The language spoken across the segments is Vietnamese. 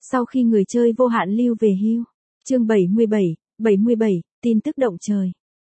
Sau khi người chơi vô hạn lưu về hưu. Chương 77, tin tức động trời.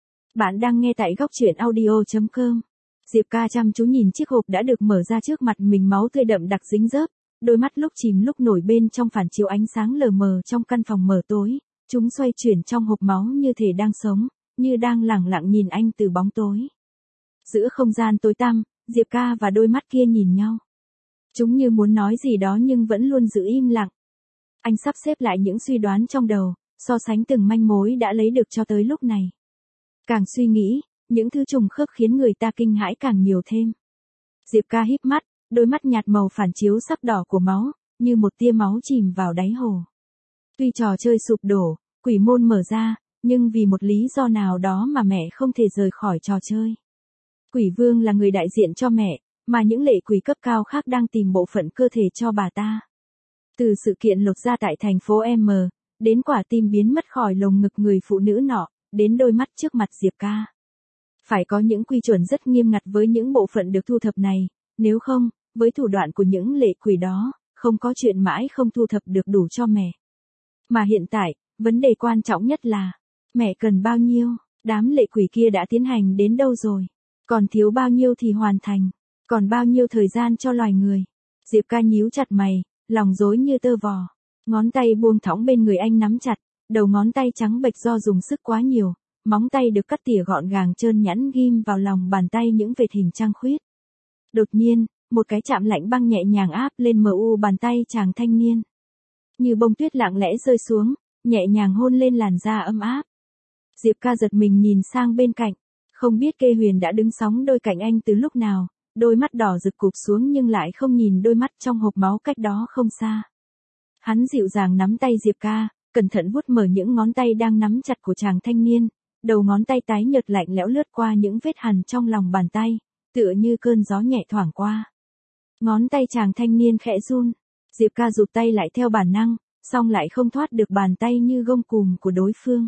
Bạn đang nghe tại góc truyện audio.com. Diệp Ca chăm chú nhìn chiếc hộp đã được mở ra trước mặt mình, máu tươi đậm đặc dính dớp, đôi mắt lúc chìm lúc nổi bên trong phản chiếu ánh sáng lờ mờ trong căn phòng mờ tối, chúng xoay chuyển trong hộp máu như thể đang sống, như đang lẳng lặng nhìn anh từ bóng tối. Giữa không gian tối tăm, Diệp Ca và đôi mắt kia nhìn nhau. Chúng như muốn nói gì đó nhưng vẫn luôn giữ im lặng. Anh sắp xếp lại những suy đoán trong đầu, so sánh từng manh mối đã lấy được cho tới lúc này. Càng suy nghĩ, những thứ trùng khớp khiến người ta kinh hãi càng nhiều thêm. Diệp Ca híp mắt, đôi mắt nhạt màu phản chiếu sắc đỏ của máu, như một tia máu chìm vào đáy hồ. Tuy trò chơi sụp đổ, quỷ môn mở ra, nhưng vì một lý do nào đó mà mẹ không thể rời khỏi trò chơi. Quỷ vương là người đại diện cho mẹ, mà những lệ quỷ cấp cao khác đang tìm bộ phận cơ thể cho bà ta. Từ sự kiện lột da tại thành phố M, đến quả tim biến mất khỏi lồng ngực người phụ nữ nọ, đến đôi mắt trước mặt Diệp Ca. Phải có những quy chuẩn rất nghiêm ngặt với những bộ phận được thu thập này, nếu không, với thủ đoạn của những lệ quỷ đó, không có chuyện mãi không thu thập được đủ cho mẹ. Mà hiện tại, vấn đề quan trọng nhất là, mẹ cần bao nhiêu, đám lệ quỷ kia đã tiến hành đến đâu rồi, còn thiếu bao nhiêu thì hoàn thành, còn bao nhiêu thời gian cho loài người. Diệp Ca nhíu chặt mày, lòng rối như tơ vò, ngón tay buông thõng bên người anh nắm chặt, đầu ngón tay trắng bệch do dùng sức quá nhiều, móng tay được cắt tỉa gọn gàng trơn nhẵn ghim vào lòng bàn tay những vệt hình trăng khuyết. Đột nhiên, một cái chạm lạnh băng nhẹ nhàng áp lên mu bàn tay chàng thanh niên. Như bông tuyết lặng lẽ rơi xuống, nhẹ nhàng hôn lên làn da ấm áp. Diệp Ca giật mình nhìn sang bên cạnh, không biết Kê Huyền đã đứng sóng đôi cạnh anh từ lúc nào, đôi mắt đỏ rực cụp xuống nhưng lại không nhìn đôi mắt trong hộp máu cách đó không xa. Hắn dịu dàng nắm tay Diệp Ca, cẩn thận vuốt mở những ngón tay đang nắm chặt của chàng thanh niên, đầu ngón tay tái nhợt lạnh lẽo lướt qua những vết hằn trong lòng bàn tay, tựa như cơn gió nhẹ thoảng qua. Ngón tay chàng thanh niên khẽ run, Diệp Ca rụt tay lại theo bản năng, song lại không thoát được bàn tay như gông cùm của đối phương.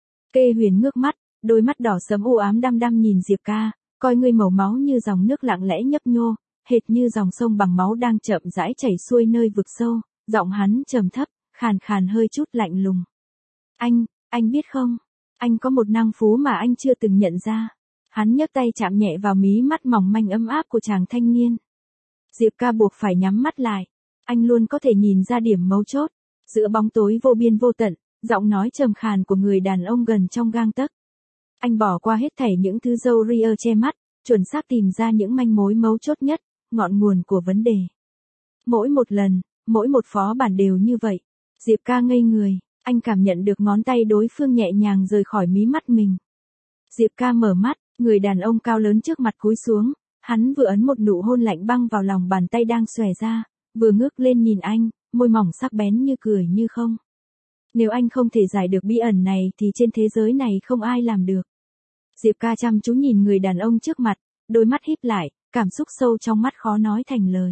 Kê Huyền ngước mắt, đôi mắt đỏ sẫm u ám đăm đăm nhìn Diệp Ca, coi người màu máu như dòng nước lặng lẽ nhấp nhô, hệt như dòng sông bằng máu đang chậm rãi chảy xuôi nơi vực sâu, giọng hắn trầm thấp, khàn khàn hơi chút lạnh lùng. Anh biết không, anh có một năng phú mà anh chưa từng nhận ra. Hắn nhấc tay chạm nhẹ vào mí mắt mỏng manh ấm áp của chàng thanh niên. Diệp Ca buộc phải nhắm mắt lại, anh luôn có thể nhìn ra điểm mấu chốt, giữa bóng tối vô biên vô tận, giọng nói trầm khàn của người đàn ông gần trong gang tấc. Anh bỏ qua hết thảy những thứ râu ria che mắt, chuẩn xác tìm ra những manh mối mấu chốt nhất, ngọn nguồn của vấn đề. Mỗi một lần, mỗi một phó bản đều như vậy. Diệp Ca ngây người, anh cảm nhận được ngón tay đối phương nhẹ nhàng rời khỏi mí mắt mình. Diệp Ca mở mắt, người đàn ông cao lớn trước mặt cúi xuống, hắn vừa ấn một nụ hôn lạnh băng vào lòng bàn tay đang xòe ra, vừa ngước lên nhìn anh, môi mỏng sắc bén như cười như không. Nếu anh không thể giải được bí ẩn này thì trên thế giới này không ai làm được. Diệp Ca chăm chú nhìn người đàn ông trước mặt, đôi mắt híp lại, cảm xúc sâu trong mắt khó nói thành lời.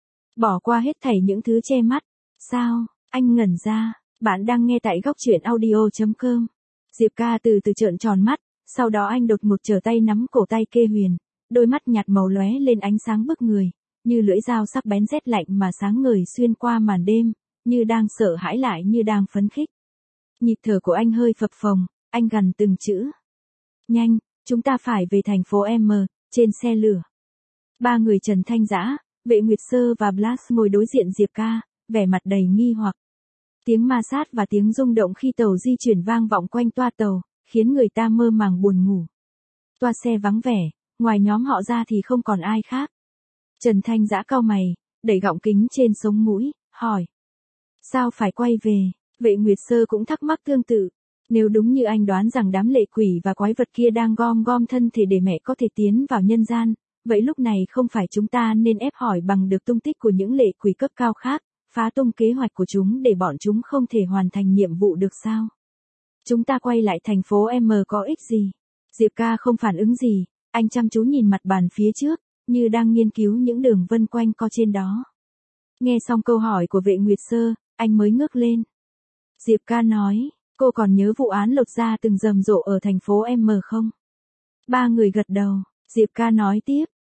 Bỏ qua hết thảy những thứ che mắt. Sao? Anh ngẩn ra. Bạn đang nghe tại góc truyện audio.com. Diệp Ca từ từ trợn tròn mắt, sau đó anh đột ngột trở tay nắm cổ tay Kê Huyền, đôi mắt nhạt màu lóe lên ánh sáng bức người, như lưỡi dao sắc bén rét lạnh mà sáng ngời xuyên qua màn đêm, như đang sợ hãi lại như đang phấn khích. Nhịp thở của anh hơi phập phồng, anh gằn từng chữ. Nhanh, chúng ta phải về thành phố M, trên xe lửa. Ba người Trần Thanh Dã, Vệ Nguyệt Sơ và Blast ngồi đối diện Diệp Ca, vẻ mặt đầy nghi hoặc. Tiếng ma sát và tiếng rung động khi tàu di chuyển vang vọng quanh toa tàu, khiến người ta mơ màng buồn ngủ. Toa xe vắng vẻ, ngoài nhóm họ ra thì không còn ai khác. Trần Thanh Dã cau mày, đẩy gọng kính trên sống mũi, hỏi. Sao phải quay về? Vệ Nguyệt Sơ cũng thắc mắc tương tự. Nếu đúng như anh đoán rằng đám lệ quỷ và quái vật kia đang gom thân thể để mẹ có thể tiến vào nhân gian, vậy lúc này không phải chúng ta nên ép hỏi bằng được tung tích của những lệ quỷ cấp cao khác, phá tung kế hoạch của chúng để bọn chúng không thể hoàn thành nhiệm vụ được sao? Chúng ta quay lại thành phố M có ích gì? Diệp Ca không phản ứng gì, anh chăm chú nhìn mặt bàn phía trước, như đang nghiên cứu những đường vân quanh co trên đó. Nghe xong câu hỏi của Vệ Nguyệt Sơ, anh mới ngước lên. Diệp Ca nói, cô còn nhớ vụ án lột da từng rầm rộ ở thành phố M không? Ba người gật đầu, Diệp Ca nói tiếp,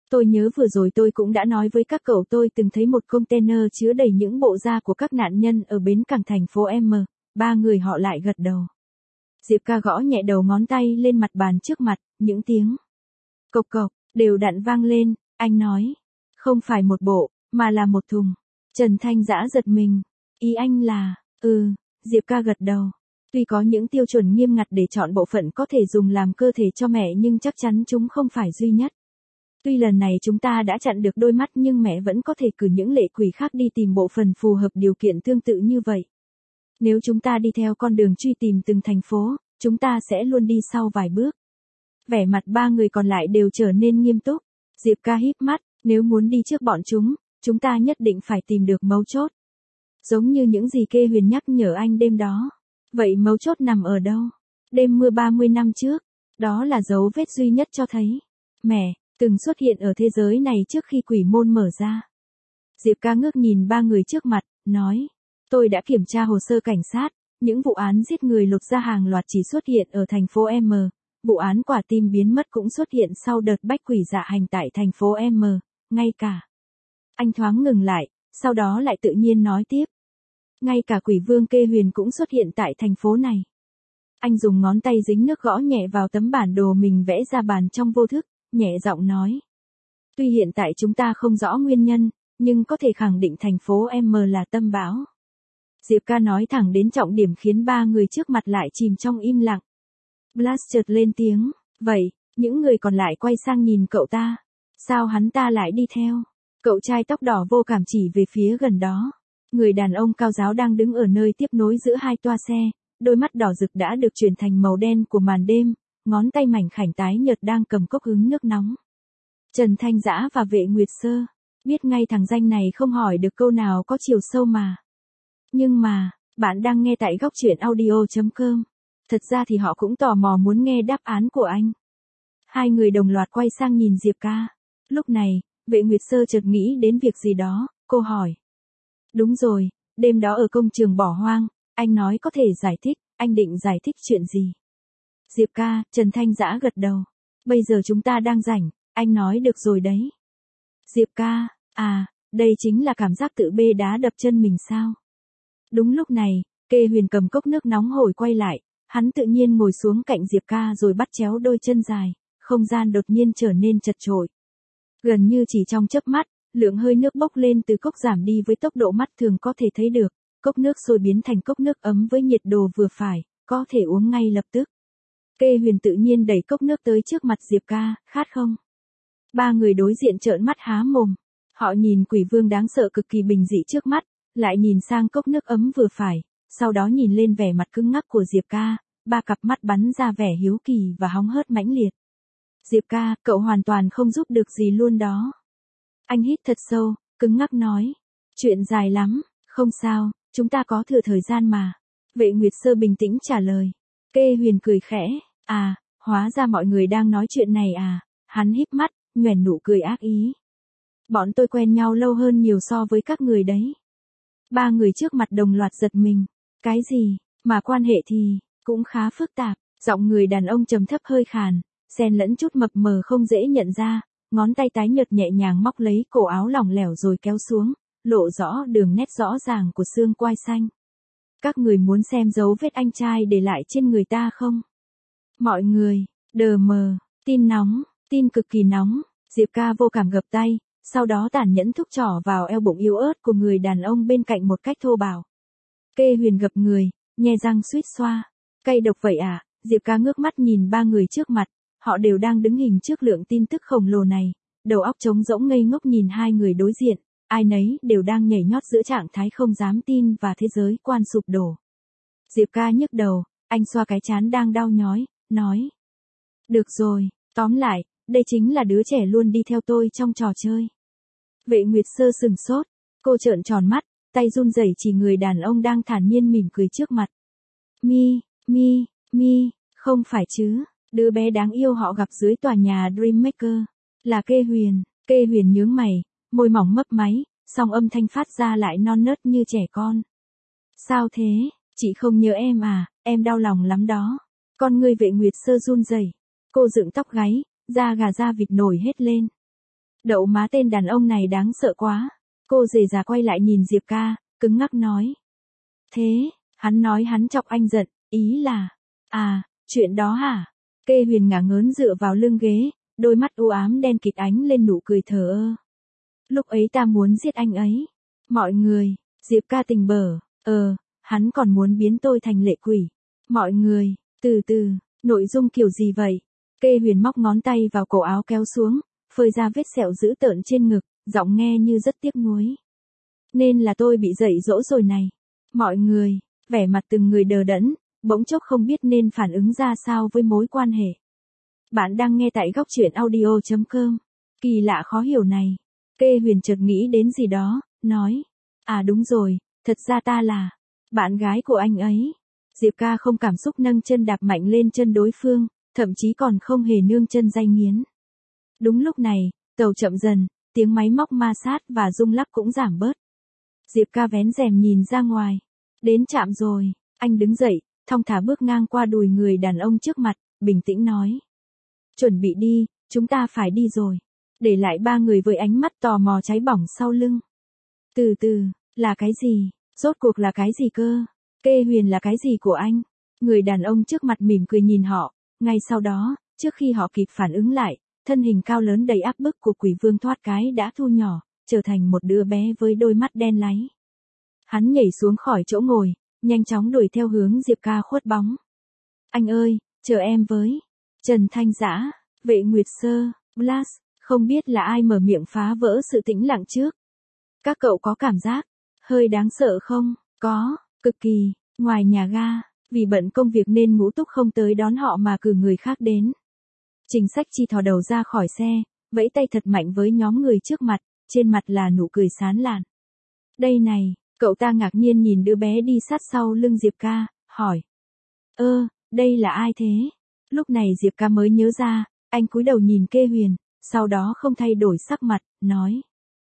Tôi nhớ vừa rồi tôi cũng đã nói với các cậu tôi từng thấy một container chứa đầy những bộ da của các nạn nhân ở bến cảng thành phố M. Ba người họ lại gật đầu. Diệp Ca gõ nhẹ đầu ngón tay lên mặt bàn trước mặt, những tiếng cộc cộc đều đặn vang lên, anh nói, không phải một bộ, mà là một thùng. Trần Thanh Dã giật mình, ý anh là, Diệp Ca gật đầu. Tuy có những tiêu chuẩn nghiêm ngặt để chọn bộ phận có thể dùng làm cơ thể cho mẹ nhưng chắc chắn chúng không phải duy nhất. Tuy lần này chúng ta đã chặn được đôi mắt nhưng mẹ vẫn có thể cử những lệ quỷ khác đi tìm bộ phận phù hợp điều kiện tương tự như vậy. Nếu chúng ta đi theo con đường truy tìm từng thành phố, chúng ta sẽ luôn đi sau vài bước. Vẻ mặt ba người còn lại đều trở nên nghiêm túc. Diệp Ca híp mắt, nếu muốn đi trước bọn chúng ta nhất định phải tìm được mấu chốt. Giống như những gì Kê Huyền nhắc nhở anh đêm đó. Vậy mấu chốt nằm ở đâu? Đêm mưa 30 năm trước, đó là dấu vết duy nhất cho thấy mẹ từng xuất hiện ở thế giới này trước khi quỷ môn mở ra. Diệp Ca ngước nhìn ba người trước mặt, nói, tôi đã kiểm tra hồ sơ cảnh sát, những vụ án giết người lột da hàng loạt chỉ xuất hiện ở thành phố M, vụ án quả tim biến mất cũng xuất hiện sau đợt bách quỷ dạ hành tại thành phố M, ngay cả. Anh thoáng ngừng lại, sau đó lại tự nhiên nói tiếp. Ngay cả quỷ vương Kê Huyền cũng xuất hiện tại thành phố này. Anh dùng ngón tay dính nước gõ nhẹ vào tấm bản đồ mình vẽ ra bàn trong vô thức, nhẹ giọng nói. Tuy hiện tại chúng ta không rõ nguyên nhân, nhưng có thể khẳng định thành phố M là tâm bão. Diệp Ca nói thẳng đến trọng điểm khiến ba người trước mặt lại chìm trong im lặng. Blast chợt lên tiếng, vậy, những người còn lại quay sang nhìn cậu ta. Sao hắn ta lại đi theo? Cậu trai tóc đỏ vô cảm chỉ về phía gần đó. Người đàn ông cao ráo đang đứng ở nơi tiếp nối giữa hai toa xe, đôi mắt đỏ rực đã được chuyển thành màu đen của màn đêm, ngón tay mảnh khảnh tái nhợt đang cầm cốc hứng nước nóng. Trần Thanh Dã và Vệ Nguyệt Sơ, biết ngay thằng danh này không hỏi được câu nào có chiều sâu mà. Nhưng mà, bạn đang nghe tại góc truyện audio.com. Thật ra thì họ cũng tò mò muốn nghe đáp án của anh. Hai người đồng loạt quay sang nhìn Diệp Ca. Lúc này, Vệ Nguyệt Sơ chợt nghĩ đến việc gì đó, cô hỏi. Đúng rồi, đêm đó ở công trường bỏ hoang, anh nói có thể giải thích, anh định giải thích chuyện gì? Diệp Ca, Trần Thanh Dã gật đầu. Bây giờ chúng ta đang rảnh, anh nói được rồi đấy. Diệp Ca, đây chính là cảm giác tự bê đá đập chân mình sao? Đúng lúc này, Kê Huyền cầm cốc nước nóng hổi quay lại, hắn tự nhiên ngồi xuống cạnh Diệp Ca rồi bắt chéo đôi chân dài, không gian đột nhiên trở nên chật chội. Gần như chỉ trong chớp mắt, lượng hơi nước bốc lên từ cốc giảm đi với tốc độ mắt thường có thể thấy được, cốc nước sôi biến thành cốc nước ấm với nhiệt độ vừa phải, có thể uống ngay lập tức. Kê Huyền tự nhiên đẩy cốc nước tới trước mặt Diệp Ca, khát không? Ba người đối diện trợn mắt há mồm, họ nhìn quỷ vương đáng sợ cực kỳ bình dị trước mắt, lại nhìn sang cốc nước ấm vừa phải, sau đó nhìn lên vẻ mặt cứng ngắc của Diệp Ca, ba cặp mắt bắn ra vẻ hiếu kỳ và hóng hớt mãnh liệt. Diệp Ca, cậu hoàn toàn không giúp được gì luôn đó. Anh hít thật sâu, cứng ngắc nói. Chuyện dài lắm, không sao, chúng ta có thừa thời gian mà. Vệ Nguyệt Sơ bình tĩnh trả lời. Kê Huyền cười khẽ, hóa ra mọi người đang nói chuyện này à, hắn híp mắt, nhoẻn nụ cười ác ý. Bọn tôi quen nhau lâu hơn nhiều so với các người đấy. Ba người trước mặt đồng loạt giật mình. Cái gì, mà quan hệ thì, cũng khá phức tạp, giọng người đàn ông trầm thấp hơi khàn, xen lẫn chút mập mờ không dễ nhận ra, ngón tay tái nhợt nhẹ nhàng móc lấy cổ áo lỏng lẻo rồi kéo xuống, lộ rõ đường nét rõ ràng của xương quai xanh. Các người muốn xem dấu vết anh trai để lại trên người ta không? Mọi người, đờ mờ, tin nóng, tin cực kỳ nóng, Diệp Ca vô cảm gập tay, sau đó tàn nhẫn thúc trỏ vào eo bụng yếu ớt của người đàn ông bên cạnh một cách thô bạo. Kê Huyền gập người, nhe răng suýt xoa. Cay độc vậy à? Diệp Ca ngước mắt nhìn ba người trước mặt, họ đều đang đứng hình trước lượng tin tức khổng lồ này, đầu óc trống rỗng ngây ngốc nhìn hai người đối diện, ai nấy đều đang nhảy nhót giữa trạng thái không dám tin và thế giới quan sụp đổ. Diệp Ca nhức đầu, anh xoa cái trán đang đau nhói, nói. Được rồi, tóm lại, đây chính là đứa trẻ luôn đi theo tôi trong trò chơi. Vệ Nguyệt Sơ sừng sốt, cô trợn tròn mắt, tay run rẩy chỉ người đàn ông đang thản nhiên mỉm cười trước mặt. Mi, không phải chứ, đứa bé đáng yêu họ gặp dưới tòa nhà Dreammaker, là Kê Huyền nhướng mày, môi mỏng mấp máy, song âm thanh phát ra lại non nớt như trẻ con. Sao thế, chị không nhớ em à, em đau lòng lắm đó. Con người Vệ Nguyệt Sơ run rẩy, cô dựng tóc gáy, da gà da vịt nổi hết lên. Đậu má tên đàn ông này đáng sợ quá. Cô rể già quay lại nhìn Diệp ca, cứng ngắc nói. Thế, hắn nói hắn chọc anh giận, ý là, à, chuyện đó hả? Kê Huyền ngả ngớn dựa vào lưng ghế, đôi mắt u ám đen kịt ánh lên nụ cười thờ ơ. Lúc ấy ta muốn giết anh ấy. Mọi người, Diệp ca tình bở, hắn còn muốn biến tôi thành lệ quỷ. Mọi người, từ từ, nội dung kiểu gì vậy? Kê Huyền móc ngón tay vào cổ áo kéo xuống, phơi ra vết sẹo dữ tợn trên ngực, giọng nghe như rất tiếc nuối. Nên là tôi bị dạy dỗ rồi này. Mọi người, vẻ mặt từng người đờ đẫn, bỗng chốc không biết nên phản ứng ra sao với mối quan hệ. Bạn đang nghe tại góc truyện audio.com. Kỳ lạ khó hiểu này. Kê Huyền chợt nghĩ đến gì đó, nói. À đúng rồi, thật ra ta là bạn gái của anh ấy. Diệp ca không cảm xúc nâng chân đạp mạnh lên chân đối phương, thậm chí còn không hề nương chân day nghiến. Đúng lúc này, tàu chậm dần, tiếng máy móc ma sát và rung lắc cũng giảm bớt. Diệp ca vén rèm nhìn ra ngoài. Đến trạm rồi, anh đứng dậy, thong thả bước ngang qua đùi người đàn ông trước mặt, bình tĩnh nói. Chuẩn bị đi, chúng ta phải đi rồi. Để lại ba người với ánh mắt tò mò cháy bỏng sau lưng. Từ từ, là cái gì? Rốt cuộc là cái gì cơ? Kê Huyền là cái gì của anh? Người đàn ông trước mặt mỉm cười nhìn họ, ngay sau đó, trước khi họ kịp phản ứng lại, thân hình cao lớn đầy áp bức của quỷ vương thoát cái đã thu nhỏ, trở thành một đứa bé với đôi mắt đen láy. Hắn nhảy xuống khỏi chỗ ngồi, nhanh chóng đuổi theo hướng Diệp ca khuất bóng. Anh ơi, chờ em với. Trần Thanh Dã, Vệ Nguyệt Sơ, Blast, không biết là ai mở miệng phá vỡ sự tĩnh lặng trước. Các cậu có cảm giác hơi đáng sợ không? Có, cực kỳ. Ngoài nhà ga, vì bận công việc nên Ngũ Túc không tới đón họ mà cử người khác đến. Trình Sách Chi thò đầu ra khỏi xe, vẫy tay thật mạnh với nhóm người trước mặt, trên mặt là nụ cười sán lạn. Đây này, cậu ta ngạc nhiên nhìn đứa bé đi sát sau lưng Diệp ca, hỏi. Đây là ai thế? Lúc này Diệp ca mới nhớ ra, anh cúi đầu nhìn Kê Huyền, sau đó không thay đổi sắc mặt, nói.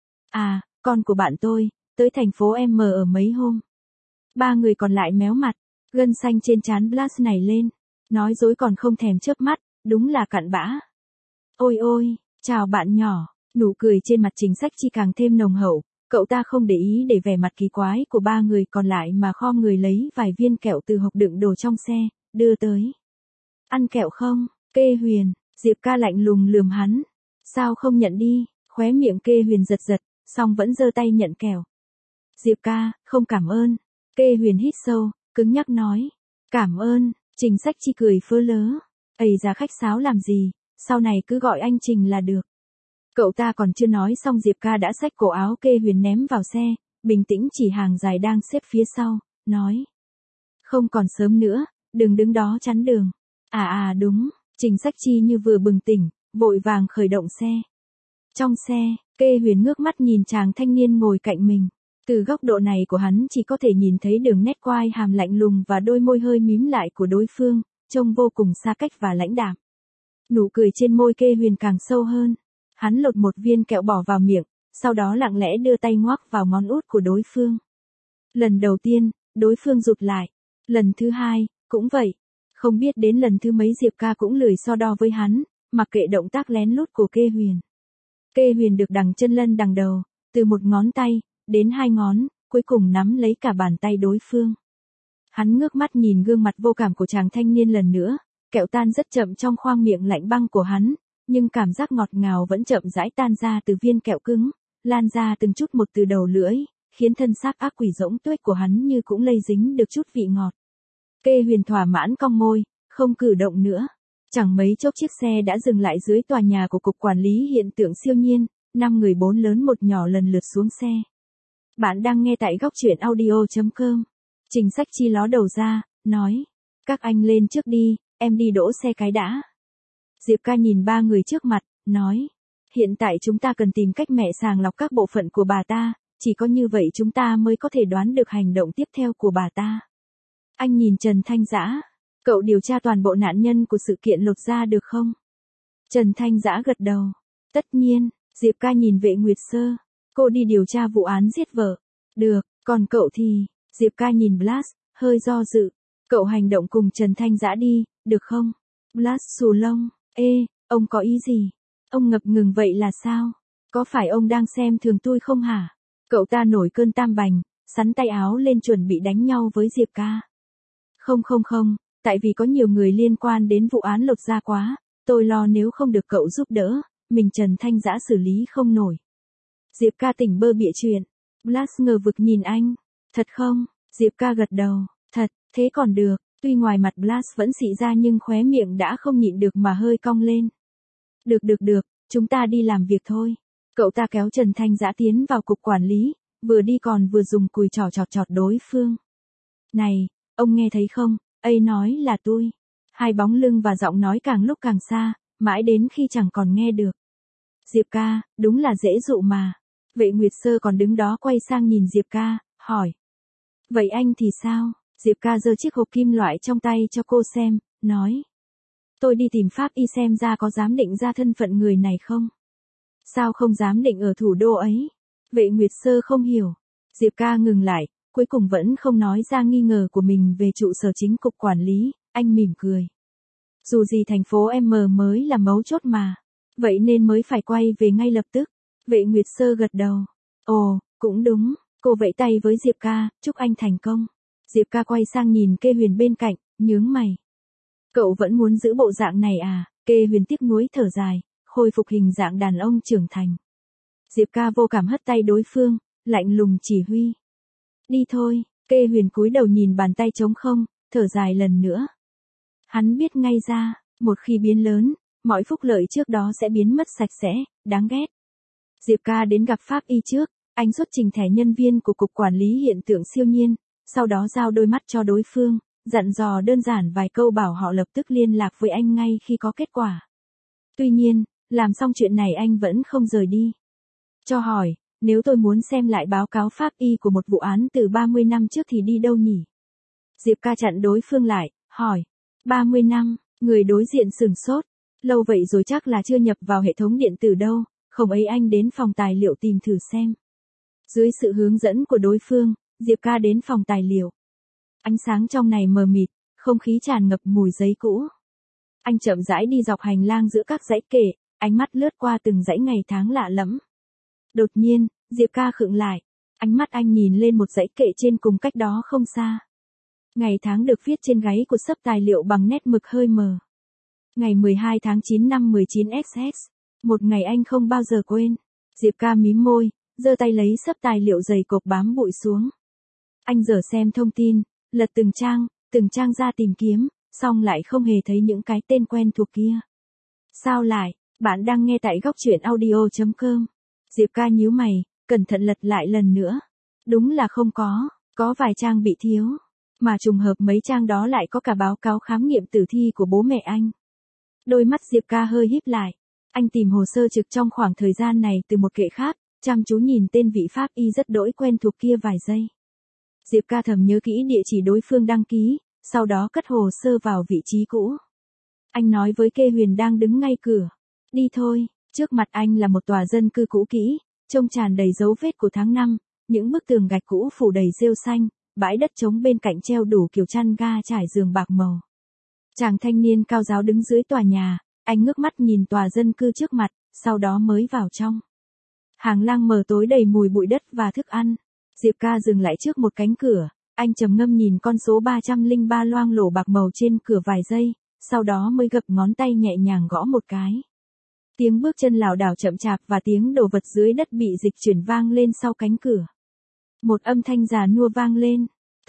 À, con của bạn tôi, tới thành phố M ở mấy hôm. Ba người còn lại méo mặt, gân xanh trên trán Blast này lên, nói dối còn không thèm chớp mắt, đúng là cặn bã. Ôi ôi, chào bạn nhỏ, nụ cười trên mặt Trình Sách Chi càng thêm nồng hậu, cậu ta không để ý để vẻ mặt kỳ quái của ba người còn lại mà khom người lấy vài viên kẹo từ hộp đựng đồ trong xe, đưa tới. Ăn kẹo không? Kê Huyền, Diệp ca lạnh lùng lườm hắn. Sao không nhận đi? Khóe miệng Kê Huyền giật giật, song vẫn giơ tay nhận kẹo. Diệp ca, không cảm ơn. Kê Huyền hít sâu, cứng nhắc nói. Cảm ơn, Trình Sách Chi cười phớ lớ. Ây ra khách sáo làm gì, sau này cứ gọi anh Trình là được. Cậu ta còn chưa nói xong Diệp ca đã xách cổ áo Kê Huyền ném vào xe, bình tĩnh chỉ hàng dài đang xếp phía sau, nói. Không còn sớm nữa, đừng đứng đó chắn đường. Đúng, Trình Sách Chi như vừa bừng tỉnh, vội vàng khởi động xe. Trong xe, Kê Huyền ngước mắt nhìn chàng thanh niên ngồi cạnh mình. Từ góc độ này của hắn chỉ có thể nhìn thấy đường nét quai hàm lạnh lùng và đôi môi hơi mím lại của đối phương, trông vô cùng xa cách và lãnh đạm. Nụ cười trên môi Kê Huyền càng sâu hơn. Hắn lột một viên kẹo bỏ vào miệng, sau đó lặng lẽ đưa tay ngoắc vào ngón út của đối phương. Lần đầu tiên, đối phương rụt lại. Lần thứ hai, cũng vậy. Không biết đến lần thứ mấy Diệp ca cũng lười so đo với hắn, mặc kệ động tác lén lút của Kê Huyền. Kê Huyền được đằng chân lân đằng đầu, từ một ngón tay, đến hai ngón, cuối cùng nắm lấy cả bàn tay đối phương. Hắn ngước mắt nhìn gương mặt vô cảm của chàng thanh niên lần nữa, kẹo tan rất chậm trong khoang miệng lạnh băng của hắn, nhưng cảm giác ngọt ngào vẫn chậm rãi tan ra từ viên kẹo cứng, lan ra từng chút một từ đầu lưỡi, khiến thân xác ác quỷ rỗng tuếch của hắn như cũng lây dính được chút vị ngọt. Kê Huyền thỏa mãn cong môi, không cử động nữa. Chẳng mấy chốc chiếc xe đã dừng lại dưới tòa nhà của Cục Quản lý Hiện tượng Siêu nhiên, 5 người 4 lớn một nhỏ lần lượt xuống xe. Bạn đang nghe tại góc truyện audio.com. Trình Sách Chi ló đầu ra, nói. Các anh lên trước đi, em đi đỗ xe cái đã. Diệp ca nhìn ba người trước mặt, nói. Hiện tại chúng ta cần tìm cách mẹ sàng lọc các bộ phận của bà ta, chỉ có như vậy chúng ta mới có thể đoán được hành động tiếp theo của bà ta. Anh nhìn Trần Thanh Dã. Cậu điều tra toàn bộ nạn nhân của sự kiện lột da được không? Trần Thanh Dã gật đầu. Tất nhiên. Diệp ca nhìn Vệ Nguyệt Sơ. Cô đi điều tra vụ án giết vợ. Được, còn cậu thì... Diệp ca nhìn Blast, hơi do dự. Cậu hành động cùng Trần Thanh Dã đi, được không? Blast xù lông. Ông có ý gì? Ông ngập ngừng vậy là sao? Có phải ông đang xem thường tôi không hả? Cậu ta nổi cơn tam bành, sắn tay áo lên chuẩn bị đánh nhau với Diệp ca. Không không không, tại vì có nhiều người liên quan đến vụ án lột da quá, tôi lo nếu không được cậu giúp đỡ, mình Trần Thanh Dã xử lý không nổi. Diệp ca tỉnh bơ bịa chuyện. Blas ngờ vực nhìn anh. Thật không? Diệp ca gật đầu. Thật, thế còn được. Tuy ngoài mặt Blas vẫn xị ra nhưng khóe miệng đã không nhịn được mà hơi cong lên. Được, chúng ta đi làm việc thôi. Cậu ta kéo Trần Thanh Dã tiến vào cục quản lý, vừa đi còn vừa dùng cùi trỏ chọt đối phương. Này, ông nghe thấy không? Ấy nói là tôi. Hai bóng lưng và giọng nói càng lúc càng xa, mãi đến khi chẳng còn nghe được. Diệp ca, đúng là dễ dụ mà. Vệ Nguyệt Sơ còn đứng đó quay sang nhìn Diệp ca, hỏi. Vậy anh thì sao? Diệp ca giơ chiếc hộp kim loại trong tay cho cô xem, nói. Tôi đi tìm pháp y xem ra có dám định ra thân phận người này không? Sao không dám định ở thủ đô ấy? Vệ Nguyệt Sơ không hiểu. Diệp ca ngừng lại, cuối cùng vẫn không nói ra nghi ngờ của mình về trụ sở chính cục quản lý, anh mỉm cười. Dù gì thành phố M mới là mấu chốt mà, vậy nên mới phải quay về ngay lập tức. Vệ Nguyệt Sơ gật đầu. Ồ, cũng đúng, cô vẫy tay với Diệp ca, chúc anh thành công. Diệp ca quay sang nhìn Kê Huyền bên cạnh, nhướng mày. Cậu vẫn muốn giữ bộ dạng này à? Kê Huyền tiếc nuối thở dài, khôi phục hình dạng đàn ông trưởng thành. Diệp ca vô cảm hất tay đối phương, lạnh lùng chỉ huy. Đi thôi, Kê Huyền cúi đầu nhìn bàn tay trống không, thở dài lần nữa. Hắn biết ngay ra, một khi biến lớn, mọi phúc lợi trước đó sẽ biến mất sạch sẽ, đáng ghét. Diệp ca đến gặp pháp y trước, anh xuất trình thẻ nhân viên của cục quản lý hiện tượng siêu nhiên, sau đó giao đôi mắt cho đối phương, dặn dò đơn giản vài câu bảo họ lập tức liên lạc với anh ngay khi có kết quả. Tuy nhiên, làm xong chuyện này anh vẫn không rời đi. Cho hỏi, nếu tôi muốn xem lại báo cáo pháp y của một vụ án từ 30 năm trước thì đi đâu nhỉ? Diệp ca chặn đối phương lại, hỏi. 30 năm, người đối diện sửng sốt. Lâu vậy rồi chắc là chưa nhập vào hệ thống điện tử đâu, không ấy anh đến phòng tài liệu tìm thử xem. Dưới sự hướng dẫn của đối phương, Diệp ca đến phòng tài liệu. Ánh sáng trong này mờ mịt, không khí tràn ngập mùi giấy cũ. Anh chậm rãi đi dọc hành lang giữa các dãy kệ, ánh mắt lướt qua từng dãy ngày tháng lạ lẫm. Đột nhiên, Diệp ca khựng lại, ánh mắt anh nhìn lên một dãy kệ trên cùng cách đó không xa. Ngày tháng được viết trên gáy của xấp tài liệu bằng nét mực hơi mờ. Ngày 12 tháng 9 năm 19XX, một ngày anh không bao giờ quên. Diệp ca mím môi, giơ tay lấy xấp tài liệu dày cộp bám bụi xuống. Anh dở xem thông tin, lật từng trang ra tìm kiếm, xong lại không hề thấy những cái tên quen thuộc kia. Sao lại, bạn đang nghe tại góc truyện audio.com. Diệp ca nhíu mày, cẩn thận lật lại lần nữa. Đúng là không có vài trang bị thiếu. Mà trùng hợp mấy trang đó lại có cả báo cáo khám nghiệm tử thi của bố mẹ anh. Đôi mắt Diệp ca hơi híp lại. Anh tìm hồ sơ trực trong khoảng thời gian này từ một kệ khác, chăm chú nhìn tên vị pháp y rất đỗi quen thuộc kia vài giây. Diệp ca thầm nhớ kỹ địa chỉ đối phương đăng ký, sau đó cất hồ sơ vào vị trí cũ. Anh nói với Kê Huyền đang đứng ngay cửa. Đi thôi, trước mặt anh là một tòa dân cư cũ kỹ, trông tràn đầy dấu vết của tháng năm, những bức tường gạch cũ phủ đầy rêu xanh, bãi đất trống bên cạnh treo đủ kiểu chăn ga trải giường bạc màu. Chàng thanh niên cao ráo đứng dưới tòa nhà, anh ngước mắt nhìn tòa dân cư trước mặt, sau đó mới vào trong. Hàng lang mờ tối đầy mùi bụi đất và thức ăn. Diệp ca dừng lại trước một cánh cửa, anh trầm ngâm nhìn con số 303 loang lổ bạc màu trên cửa vài giây, sau đó mới gập ngón tay nhẹ nhàng gõ một cái. Tiếng bước chân lảo đảo chậm chạp và tiếng đồ vật dưới đất bị dịch chuyển vang lên sau cánh cửa. Một âm thanh già nua vang lên.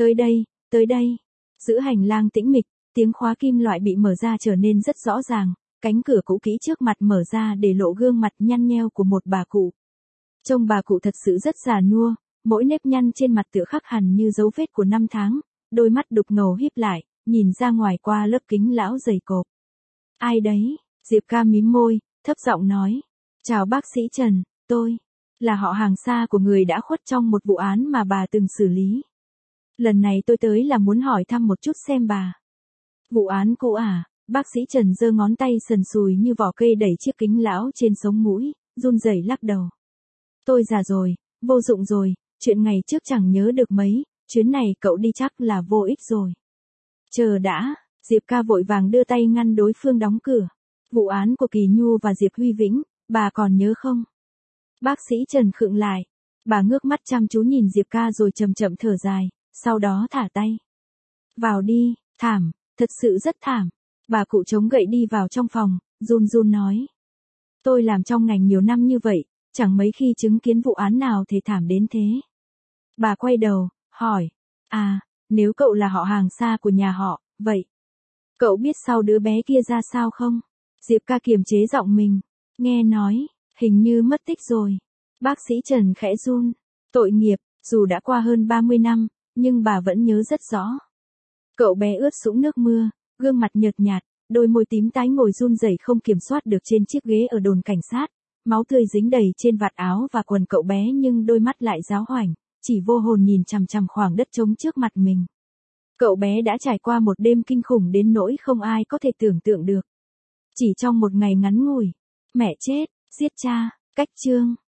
Tới đây. Giữa hành lang tĩnh mịch, tiếng khóa kim loại bị mở ra trở nên rất rõ ràng, cánh cửa cũ kỹ trước mặt mở ra để lộ gương mặt nhăn nheo của một bà cụ. Trông bà cụ thật sự rất già nua, mỗi nếp nhăn trên mặt tựa khắc hẳn như dấu vết của năm tháng, đôi mắt đục ngầu híp lại, nhìn ra ngoài qua lớp kính lão dày cộp. Ai đấy? Diệp ca mím môi, thấp giọng nói. Chào bác sĩ Trần, tôi là họ hàng xa của người đã khuất trong một vụ án mà bà từng xử lý. Lần này tôi tới là muốn hỏi thăm một chút xem bà. Vụ án cũ à? Bác sĩ Trần giơ ngón tay sần sùi như vỏ cây đẩy chiếc kính lão trên sống mũi, run rẩy lắc đầu. Tôi già rồi, vô dụng rồi, chuyện ngày trước chẳng nhớ được mấy, chuyến này cậu đi chắc là vô ích rồi. Chờ đã, Diệp ca vội vàng đưa tay ngăn đối phương đóng cửa. Vụ án của Kỳ Nhu và Diệp Huy Vĩnh, bà còn nhớ không? Bác sĩ Trần khựng lại. Bà ngước mắt chăm chú nhìn Diệp ca rồi chậm chậm thở dài, sau đó thả tay. Vào đi, thảm, thật sự rất thảm. Bà cụ chống gậy đi vào trong phòng, run run nói. Tôi làm trong ngành nhiều năm như vậy, chẳng mấy khi chứng kiến vụ án nào thê thảm đến thế. Bà quay đầu, hỏi. À, nếu cậu là họ hàng xa của nhà họ, vậy cậu biết sau đứa bé kia ra sao không? Diệp ca kiềm chế giọng mình. Nghe nói, hình như mất tích rồi. Bác sĩ Trần khẽ run. Tội nghiệp, dù đã qua hơn 30 năm, nhưng bà vẫn nhớ rất rõ. Cậu bé ướt sũng nước mưa, gương mặt nhợt nhạt, đôi môi tím tái ngồi run rẩy không kiểm soát được trên chiếc ghế ở đồn cảnh sát. Máu tươi dính đầy trên vạt áo và quần cậu bé nhưng đôi mắt lại giáo hoảnh, chỉ vô hồn nhìn chằm chằm khoảng đất trống trước mặt mình. Cậu bé đã trải qua một đêm kinh khủng đến nỗi không ai có thể tưởng tượng được. Chỉ trong một ngày ngắn ngủi, mẹ chết, giết cha, cách chương.